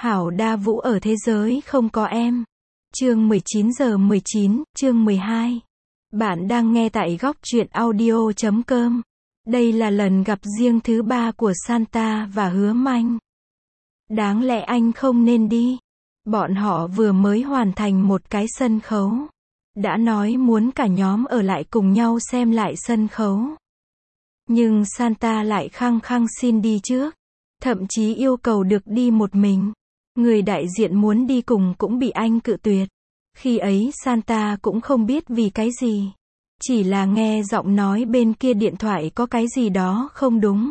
Hảo đa vũ ở thế giới không có em. Chương 19:19, chương 12. Bạn đang nghe tại góc truyện audio.com. Đây là lần gặp riêng thứ 3 của Santa và Hứa Manh. Đáng lẽ anh không nên đi. Bọn họ vừa mới hoàn thành một cái sân khấu. Đã nói muốn cả nhóm ở lại cùng nhau xem lại sân khấu. Nhưng Santa lại khăng khăng xin đi trước. Thậm chí yêu cầu được đi một mình. Người đại diện muốn đi cùng cũng bị anh cự tuyệt. Khi ấy Santa cũng không biết vì cái gì. Chỉ là nghe giọng nói bên kia điện thoại có cái gì đó không đúng.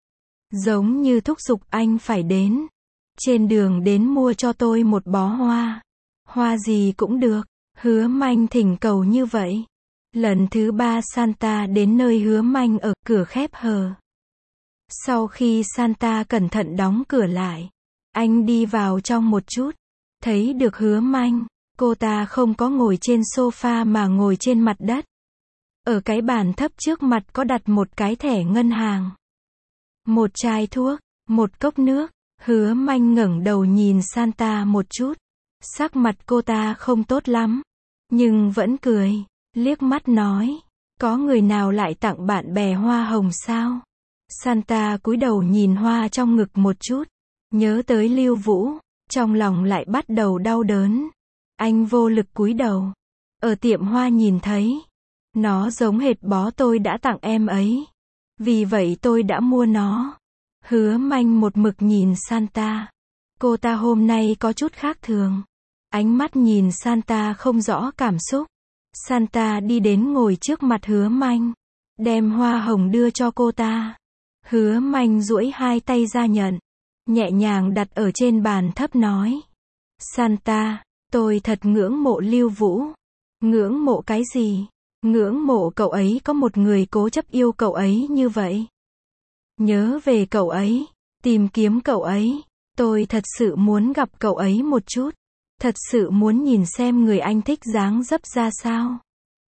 Giống như thúc giục anh phải đến. Trên đường đến mua cho tôi một bó hoa. Hoa gì cũng được. Hứa Manh thỉnh cầu như vậy. Lần thứ 3 Santa đến nơi Hứa Manh ở, cửa khép hờ. Sau khi Santa cẩn thận đóng cửa lại, anh đi vào trong một chút. Thấy được Hứa Manh, cô ta không có ngồi trên sofa mà ngồi trên mặt đất. Ở cái bàn thấp trước mặt có đặt một cái thẻ ngân hàng, một chai thuốc, một cốc nước. Hứa Manh ngẩng đầu nhìn Santa một chút. Sắc mặt cô ta không tốt lắm, nhưng vẫn cười, liếc mắt nói, có người nào lại tặng bạn bè hoa hồng sao? Santa cúi đầu nhìn hoa trong ngực một chút, nhớ tới Lưu Vũ, trong lòng lại bắt đầu đau đớn. Anh vô lực cúi đầu. Ở tiệm hoa nhìn thấy, nó giống hệt bó tôi đã tặng em ấy. Vì vậy tôi đã mua nó. Hứa Manh một mực nhìn Santa. Cô ta hôm nay có chút khác thường. Ánh mắt nhìn Santa không rõ cảm xúc. Santa đi đến ngồi trước mặt Hứa Manh, đem hoa hồng đưa cho cô ta. Hứa Manh duỗi hai tay ra nhận, nhẹ nhàng đặt ở trên bàn thấp nói. Santa, tôi thật ngưỡng mộ Lưu Vũ. Ngưỡng mộ cái gì? Ngưỡng mộ cậu ấy có một người cố chấp yêu cậu ấy như vậy. Nhớ về cậu ấy, tìm kiếm cậu ấy. Tôi thật sự muốn gặp cậu ấy một chút. Thật sự muốn nhìn xem người anh thích dáng dấp ra sao.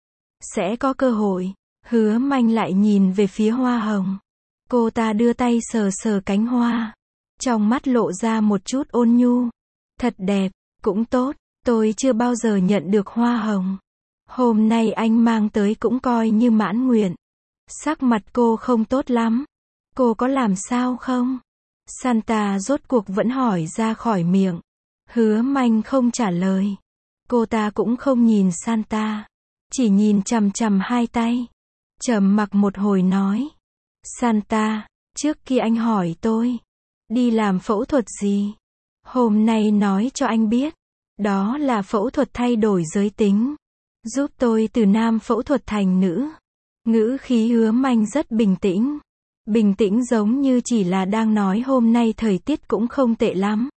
Sẽ có cơ hội. Hứa Manh lại nhìn về phía hoa hồng. Cô ta đưa tay sờ sờ cánh hoa. Trong mắt lộ ra một chút ôn nhu. Thật đẹp, cũng tốt. Tôi chưa bao giờ nhận được hoa hồng. Hôm nay anh mang tới cũng coi như mãn nguyện. Sắc mặt cô không tốt lắm. Cô có làm sao không? Santa rốt cuộc vẫn hỏi ra khỏi miệng. Hứa Manh không trả lời. Cô ta cũng không nhìn Santa. Chỉ nhìn chằm chằm hai tay. Trầm mặc một hồi nói. Santa, trước khi anh hỏi tôi, đi làm phẫu thuật gì? Hôm nay nói cho anh biết. Đó là phẫu thuật thay đổi giới tính. Giúp tôi từ nam phẫu thuật thành nữ. Ngữ khí Hứa Manh rất bình tĩnh. Bình tĩnh giống như chỉ là đang nói hôm nay thời tiết cũng không tệ lắm.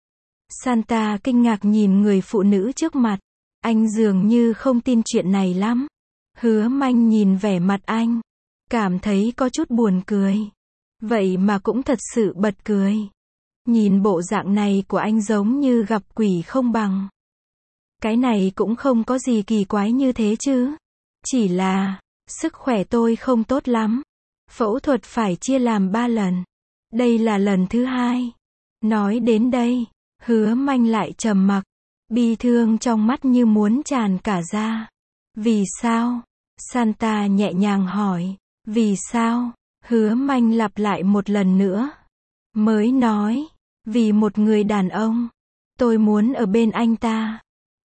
Santa kinh ngạc nhìn người phụ nữ trước mặt. Anh dường như không tin chuyện này lắm. Hứa Manh nhìn vẻ mặt anh, cảm thấy có chút buồn cười. Vậy mà cũng thật sự bật cười. Nhìn bộ dạng này của anh giống như gặp quỷ không bằng. Cái này cũng không có gì kỳ quái như thế chứ. Chỉ là, sức khỏe tôi không tốt lắm. Phẫu thuật phải chia làm 3 lần. Đây là lần thứ 2. Nói đến đây, Hứa Manh lại trầm mặc. Bi thương trong mắt như muốn tràn cả ra. Vì sao? Santa nhẹ nhàng hỏi. Vì sao? Hứa Manh lặp lại một lần nữa. Mới nói. Vì một người đàn ông. Tôi muốn ở bên anh ta.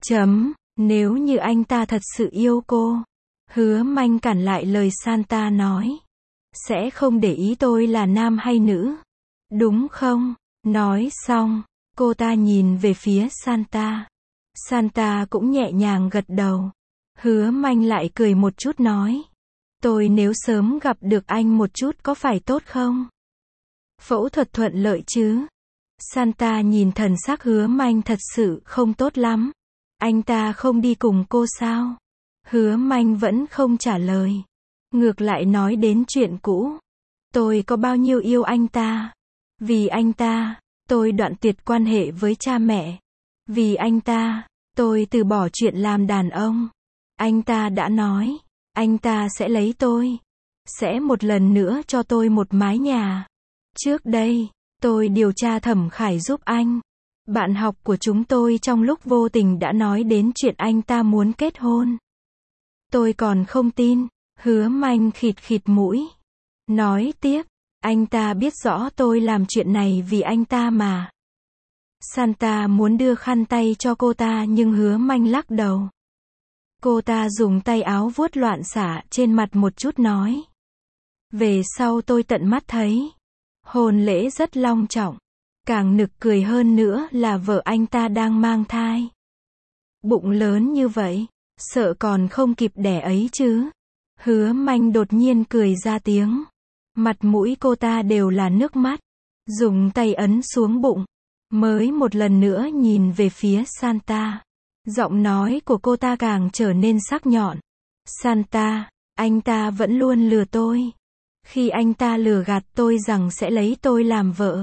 Nếu như anh ta thật sự yêu cô. Hứa Manh cản lại lời Santa nói. Sẽ không để ý tôi là nam hay nữ. Đúng không? Nói xong, cô ta nhìn về phía Santa. Santa cũng nhẹ nhàng gật đầu. Hứa Manh lại cười một chút nói. Tôi nếu sớm gặp được anh một chút có phải tốt không? Phẫu thuật thuận lợi chứ? Santa nhìn thần sắc Hứa Manh thật sự không tốt lắm. Anh ta không đi cùng cô sao? Hứa Manh vẫn không trả lời. Ngược lại nói đến chuyện cũ. Tôi có bao nhiêu yêu anh ta. Vì anh ta, tôi đoạn tuyệt quan hệ với cha mẹ. Vì anh ta, tôi từ bỏ chuyện làm đàn ông. Anh ta đã nói, anh ta sẽ lấy tôi. Sẽ một lần nữa cho tôi một mái nhà. Trước đây, tôi điều tra Thẩm Khải giúp anh. Bạn học của chúng tôi trong lúc vô tình đã nói đến chuyện anh ta muốn kết hôn. Tôi còn không tin. Hứa Manh khịt khịt mũi. Nói tiếp, anh ta biết rõ tôi làm chuyện này vì anh ta mà. Santa muốn đưa khăn tay cho cô ta nhưng Hứa Manh lắc đầu. Cô ta dùng tay áo vuốt loạn xả trên mặt một chút nói. Về sau tôi tận mắt thấy. Hôn lễ rất long trọng. Càng nực cười hơn nữa là vợ anh ta đang mang thai. Bụng lớn như vậy, sợ còn không kịp đẻ ấy chứ. Hứa Manh đột nhiên cười ra tiếng. Mặt mũi cô ta đều là nước mắt. Dùng tay ấn xuống bụng. Mới một lần nữa nhìn về phía Santa. Giọng nói của cô ta càng trở nên sắc nhọn. Santa, anh ta vẫn luôn lừa tôi. Khi anh ta lừa gạt tôi rằng sẽ lấy tôi làm vợ.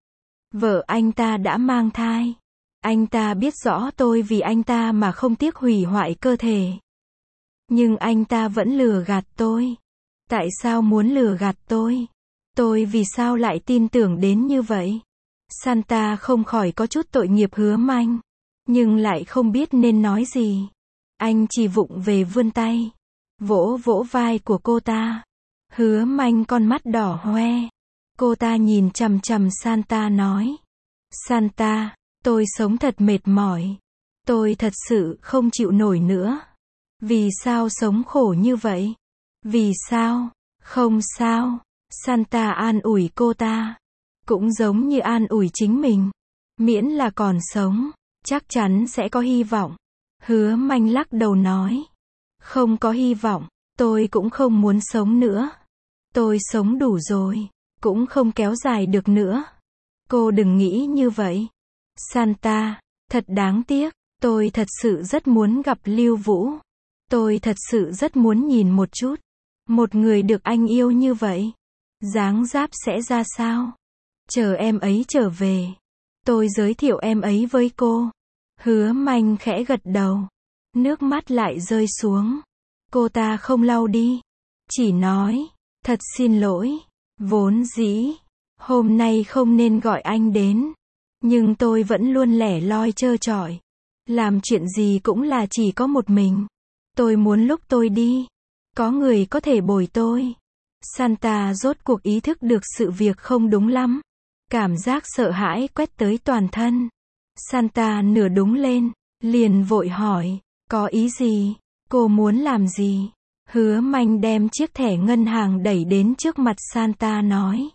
Vợ anh ta đã mang thai. Anh ta biết rõ tôi vì anh ta mà không tiếc hủy hoại cơ thể. Nhưng anh ta vẫn lừa gạt tôi. Tại sao muốn lừa gạt tôi? Tôi vì sao lại tin tưởng đến như vậy? Santa không khỏi có chút tội nghiệp Hứa Manh. Nhưng lại không biết nên nói gì. Anh chỉ vụng về vươn tay. Vỗ vỗ vai của cô ta. Hứa Manh con mắt đỏ hoe. Cô ta nhìn chằm chằm Santa nói. Santa, tôi sống thật mệt mỏi. Tôi thật sự không chịu nổi nữa. Vì sao sống khổ như vậy? Vì sao? Không sao. Santa an ủi cô ta. Cũng giống như an ủi chính mình. Miễn là còn sống, chắc chắn sẽ có hy vọng. Hứa Manh lắc đầu nói. Không có hy vọng, tôi cũng không muốn sống nữa. Tôi sống đủ rồi, cũng không kéo dài được nữa. Cô đừng nghĩ như vậy. Santa, thật đáng tiếc, tôi thật sự rất muốn gặp Lưu Vũ. Tôi thật sự rất muốn nhìn một chút. Một người được anh yêu như vậy. Dáng dáp sẽ ra sao? Chờ em ấy trở về. Tôi giới thiệu em ấy với cô. Hứa Manh khẽ gật đầu. Nước mắt lại rơi xuống. Cô ta không lau đi. Chỉ nói, thật xin lỗi. Vốn dĩ, hôm nay không nên gọi anh đến. Nhưng tôi vẫn luôn lẻ loi trơ trọi. Làm chuyện gì cũng là chỉ có một mình. Tôi muốn lúc tôi đi, có người có thể bồi tôi. Santa rốt cuộc ý thức được sự việc không đúng lắm. Cảm giác sợ hãi quét tới toàn thân. Santa nửa đúng lên, liền vội hỏi, có ý gì? Cô muốn làm gì? Hứa Manh đem chiếc thẻ ngân hàng đẩy đến trước mặt Santa nói.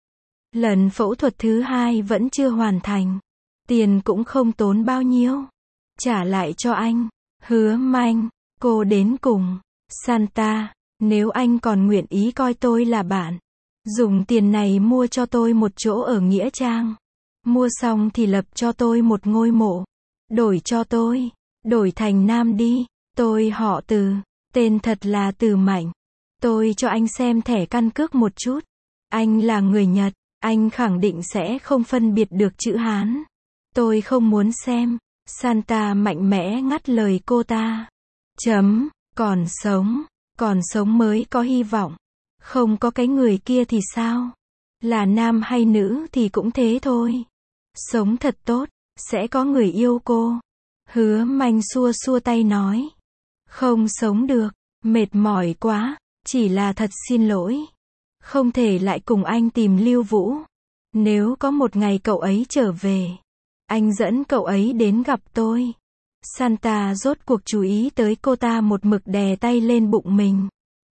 Lần phẫu thuật thứ 2 vẫn chưa hoàn thành. Tiền cũng không tốn bao nhiêu. Trả lại cho anh. Hứa Manh, cô đến cùng. Santa, nếu anh còn nguyện ý coi tôi là bạn, dùng tiền này mua cho tôi một chỗ ở Nghĩa Trang. Mua xong thì lập cho tôi một ngôi mộ. Đổi cho tôi. Đổi thành nam đi. Tôi họ Từ. Tên thật là Từ Mạnh. Tôi cho anh xem thẻ căn cước một chút. Anh là người Nhật. Anh khẳng định sẽ không phân biệt được chữ Hán. Tôi không muốn xem. Santa mạnh mẽ ngắt lời cô ta. Còn sống. Còn sống mới có hy vọng. Không có cái người kia thì sao? Là nam hay nữ thì cũng thế thôi. Sống thật tốt, sẽ có người yêu cô. Hứa Manh xua xua tay nói. Không sống được, mệt mỏi quá, chỉ là thật xin lỗi. Không thể lại cùng anh tìm Lưu Vũ. Nếu có một ngày cậu ấy trở về, anh dẫn cậu ấy đến gặp tôi. Santa rốt cuộc chú ý tới cô ta một mực đè tay lên bụng mình.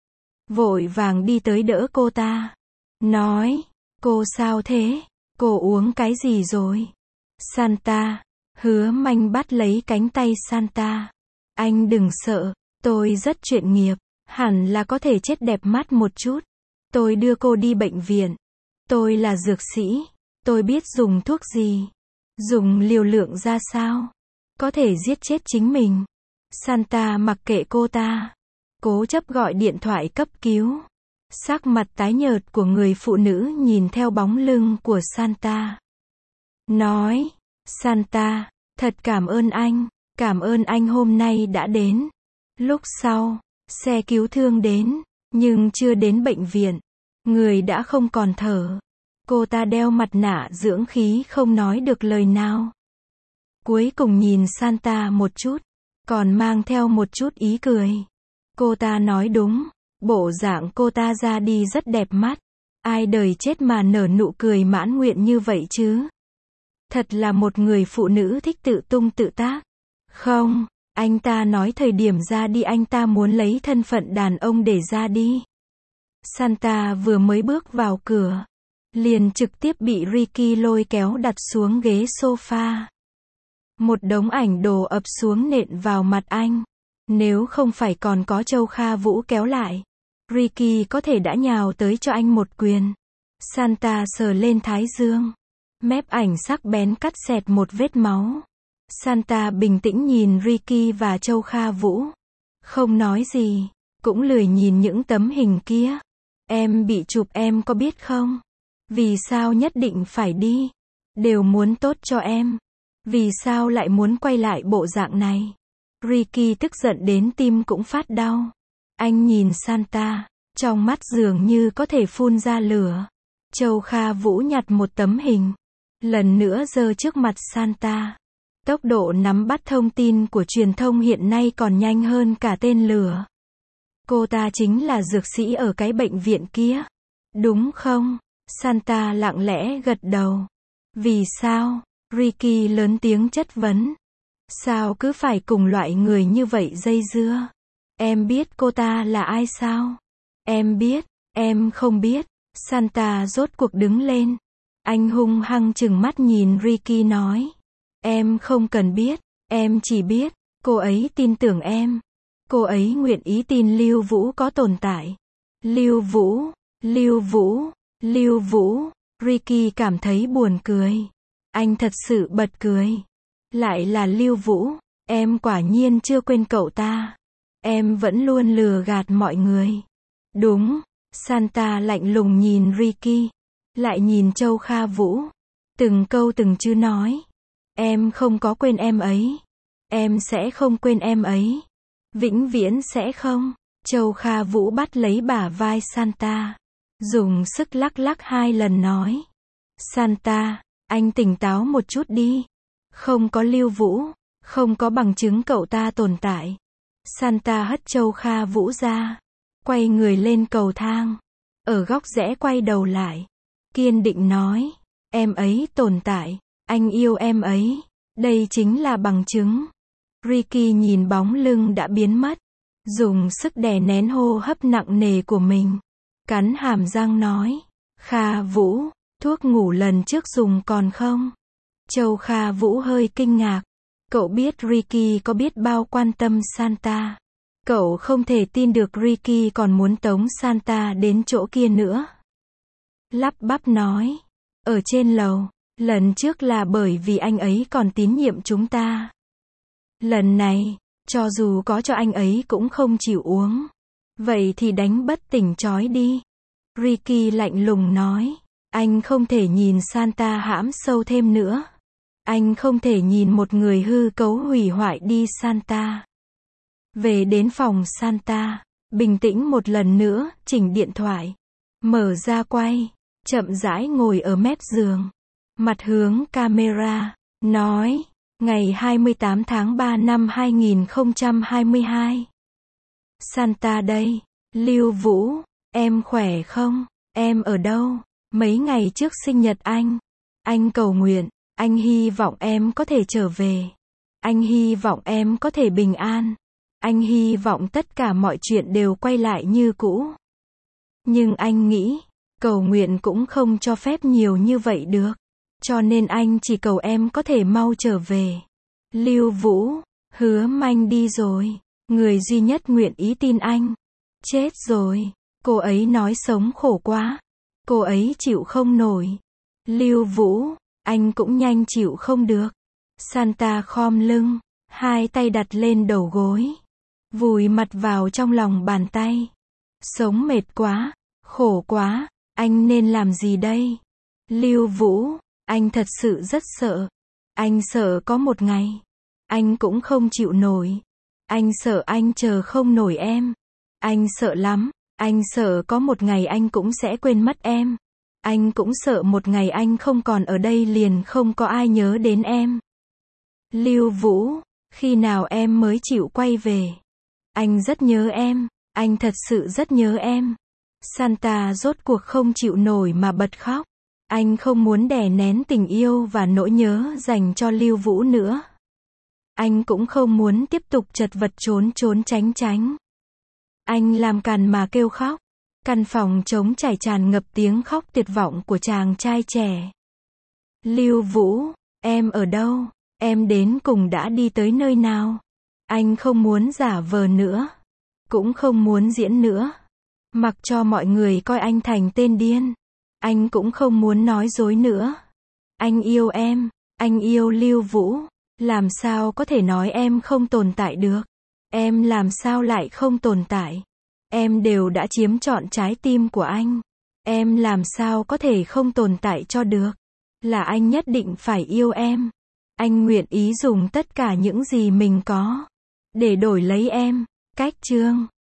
Vội vàng đi tới đỡ cô ta. Nói, cô sao thế? Cô uống cái gì rồi? Santa, Hứa Manh bắt lấy cánh tay Santa. Anh đừng sợ, tôi rất chuyên nghiệp, hẳn là có thể chết đẹp mắt một chút. Tôi đưa cô đi bệnh viện. Tôi là dược sĩ, tôi biết dùng thuốc gì, dùng liều lượng ra sao, có thể giết chết chính mình. Santa mặc kệ cô ta, cố chấp gọi điện thoại cấp cứu. Sắc mặt tái nhợt của người phụ nữ nhìn theo bóng lưng của Santa. Nói, Santa, thật cảm ơn anh hôm nay đã đến. Lúc sau, xe cứu thương đến, nhưng chưa đến bệnh viện. Người đã không còn thở. Cô ta đeo mặt nạ dưỡng khí không nói được lời nào. cuối cùng nhìn Santa một chút, còn mang theo một chút ý cười. Cô ta nói đúng, bộ dạng cô ta ra đi rất đẹp mắt. Ai đời chết mà nở nụ cười mãn nguyện như vậy chứ? Thật là một người phụ nữ thích tự tung tự tác. Không, anh ta nói thời điểm ra đi anh ta muốn lấy thân phận đàn ông để ra đi. Santa vừa mới bước vào cửa, liền trực tiếp bị Ricky lôi kéo đặt xuống ghế sofa. Một đống ảnh đồ ập xuống nện vào mặt anh. Nếu không phải còn có Châu Kha Vũ kéo lại, Ricky có thể đã nhào tới cho anh một quyền. Santa sờ lên thái dương. Mép ảnh sắc bén cắt xẹt một vết máu. Santa bình tĩnh nhìn Ricky và Châu Kha Vũ. Không nói gì, cũng lười nhìn những tấm hình kia. Em bị chụp em có biết không? Vì sao nhất định phải đi? Đều muốn tốt cho em. Vì sao lại muốn quay lại bộ dạng này? Ricky tức giận đến tim cũng phát đau. Anh nhìn Santa, trong mắt dường như có thể phun ra lửa. Châu Kha Vũ nhặt một tấm hình, lần nữa giơ trước mặt Santa. Tốc độ nắm bắt thông tin của truyền thông hiện nay còn nhanh hơn cả tên lửa. Cô ta chính là dược sĩ ở cái bệnh viện kia, đúng không? Santa lặng lẽ gật đầu. Vì sao? Ricky lớn tiếng chất vấn. Sao cứ phải cùng loại người như vậy dây dưa? Em biết cô ta là ai sao? Em biết, em không biết. Santa rốt cuộc đứng lên. Anh hung hăng trừng mắt nhìn Ricky nói. Em không cần biết, em chỉ biết, cô ấy tin tưởng em. Cô ấy nguyện ý tin Lưu Vũ có tồn tại. Lưu Vũ, Lưu Vũ, Lưu Vũ. Ricky cảm thấy buồn cười. Anh thật sự bật cười. Lại là Lưu Vũ, em quả nhiên chưa quên cậu ta. Em vẫn luôn lừa gạt mọi người. Đúng, Santa lạnh lùng nhìn Ricky, lại nhìn Châu Kha Vũ. Từng câu từng chữ nói. Em không có quên em ấy. Em sẽ không quên em ấy. Vĩnh viễn sẽ không. Châu Kha Vũ bắt lấy bả vai Santa, dùng sức lắc lắc 2 lần nói. Santa, anh tỉnh táo một chút đi. Không có Lưu Vũ, không có bằng chứng cậu ta tồn tại. Santa hất Châu Kha Vũ ra, quay người lên cầu thang. Ở góc rẽ quay đầu lại, kiên định nói. Em ấy tồn tại, anh yêu em ấy. Đây chính là bằng chứng. Ricky nhìn bóng lưng đã biến mất, dùng sức đè nén hô hấp nặng nề của mình. Cắn hàm răng nói. Kha Vũ, thuốc ngủ lần trước dùng còn không? Châu Kha Vũ hơi kinh ngạc. Cậu biết Ricky có biết bao quan tâm Santa. Cậu không thể tin được Ricky còn muốn tống Santa đến chỗ kia nữa. Lắp bắp nói. Ở trên lầu, lần trước là bởi vì anh ấy còn tín nhiệm chúng ta. Lần này, cho dù có cho anh ấy cũng không chịu uống. Vậy thì đánh bất tỉnh trói đi. Ricky lạnh lùng nói. Anh không thể nhìn Santa hãm sâu thêm nữa. Anh không thể nhìn một người hư cấu hủy hoại đi Santa. Về đến phòng Santa, bình tĩnh một lần nữa, chỉnh điện thoại, mở ra quay, chậm rãi ngồi ở mép giường, mặt hướng camera, nói, ngày 28 tháng 3 năm 2022. Santa đây, Lưu Vũ, em khỏe không? Em ở đâu? Mấy ngày trước sinh nhật anh cầu nguyện, anh hy vọng em có thể trở về. Anh hy vọng em có thể bình an. Anh hy vọng tất cả mọi chuyện đều quay lại như cũ. Nhưng anh nghĩ, cầu nguyện cũng không cho phép nhiều như vậy được. Cho nên anh chỉ cầu em có thể mau trở về. Lưu Vũ, Hứa Manh đi rồi. Người duy nhất nguyện ý tin anh. Chết rồi. Cô ấy nói sống khổ quá. Cô ấy chịu không nổi. Lưu Vũ, anh cũng nhanh chịu không được. Santa khom lưng, 2 tay đặt lên đầu gối, vùi mặt vào trong lòng bàn tay. Sống mệt quá, khổ quá, anh nên làm gì đây? Lưu Vũ, anh thật sự rất sợ. Anh sợ có một ngày, anh cũng không chịu nổi. Anh sợ anh chờ không nổi em. Anh sợ lắm, anh sợ có một ngày anh cũng sẽ quên mất em. Anh cũng sợ một ngày anh không còn ở đây liền không có ai nhớ đến em. Lưu Vũ, khi nào em mới chịu quay về? Anh rất nhớ em, anh thật sự rất nhớ em. Santa rốt cuộc không chịu nổi mà bật khóc. Anh không muốn đè nén tình yêu và nỗi nhớ dành cho Lưu Vũ nữa. Anh cũng không muốn tiếp tục chật vật trốn trốn tránh tránh. Anh làm càn mà kêu khóc. Căn phòng trống trải tràn ngập tiếng khóc tuyệt vọng của chàng trai trẻ. Lưu Vũ, em ở đâu? Em đến cùng đã đi tới nơi nào? Anh không muốn giả vờ nữa. Cũng không muốn diễn nữa. Mặc cho mọi người coi anh thành tên điên. Anh cũng không muốn nói dối nữa. Anh yêu em. Anh yêu Lưu Vũ. Làm sao có thể nói em không tồn tại được? Em làm sao lại không tồn tại? Em đều đã chiếm trọn trái tim của anh. Em làm sao có thể không tồn tại cho được? Là anh nhất định phải yêu em. Anh nguyện ý dùng tất cả những gì mình có để đổi lấy em. Cách chương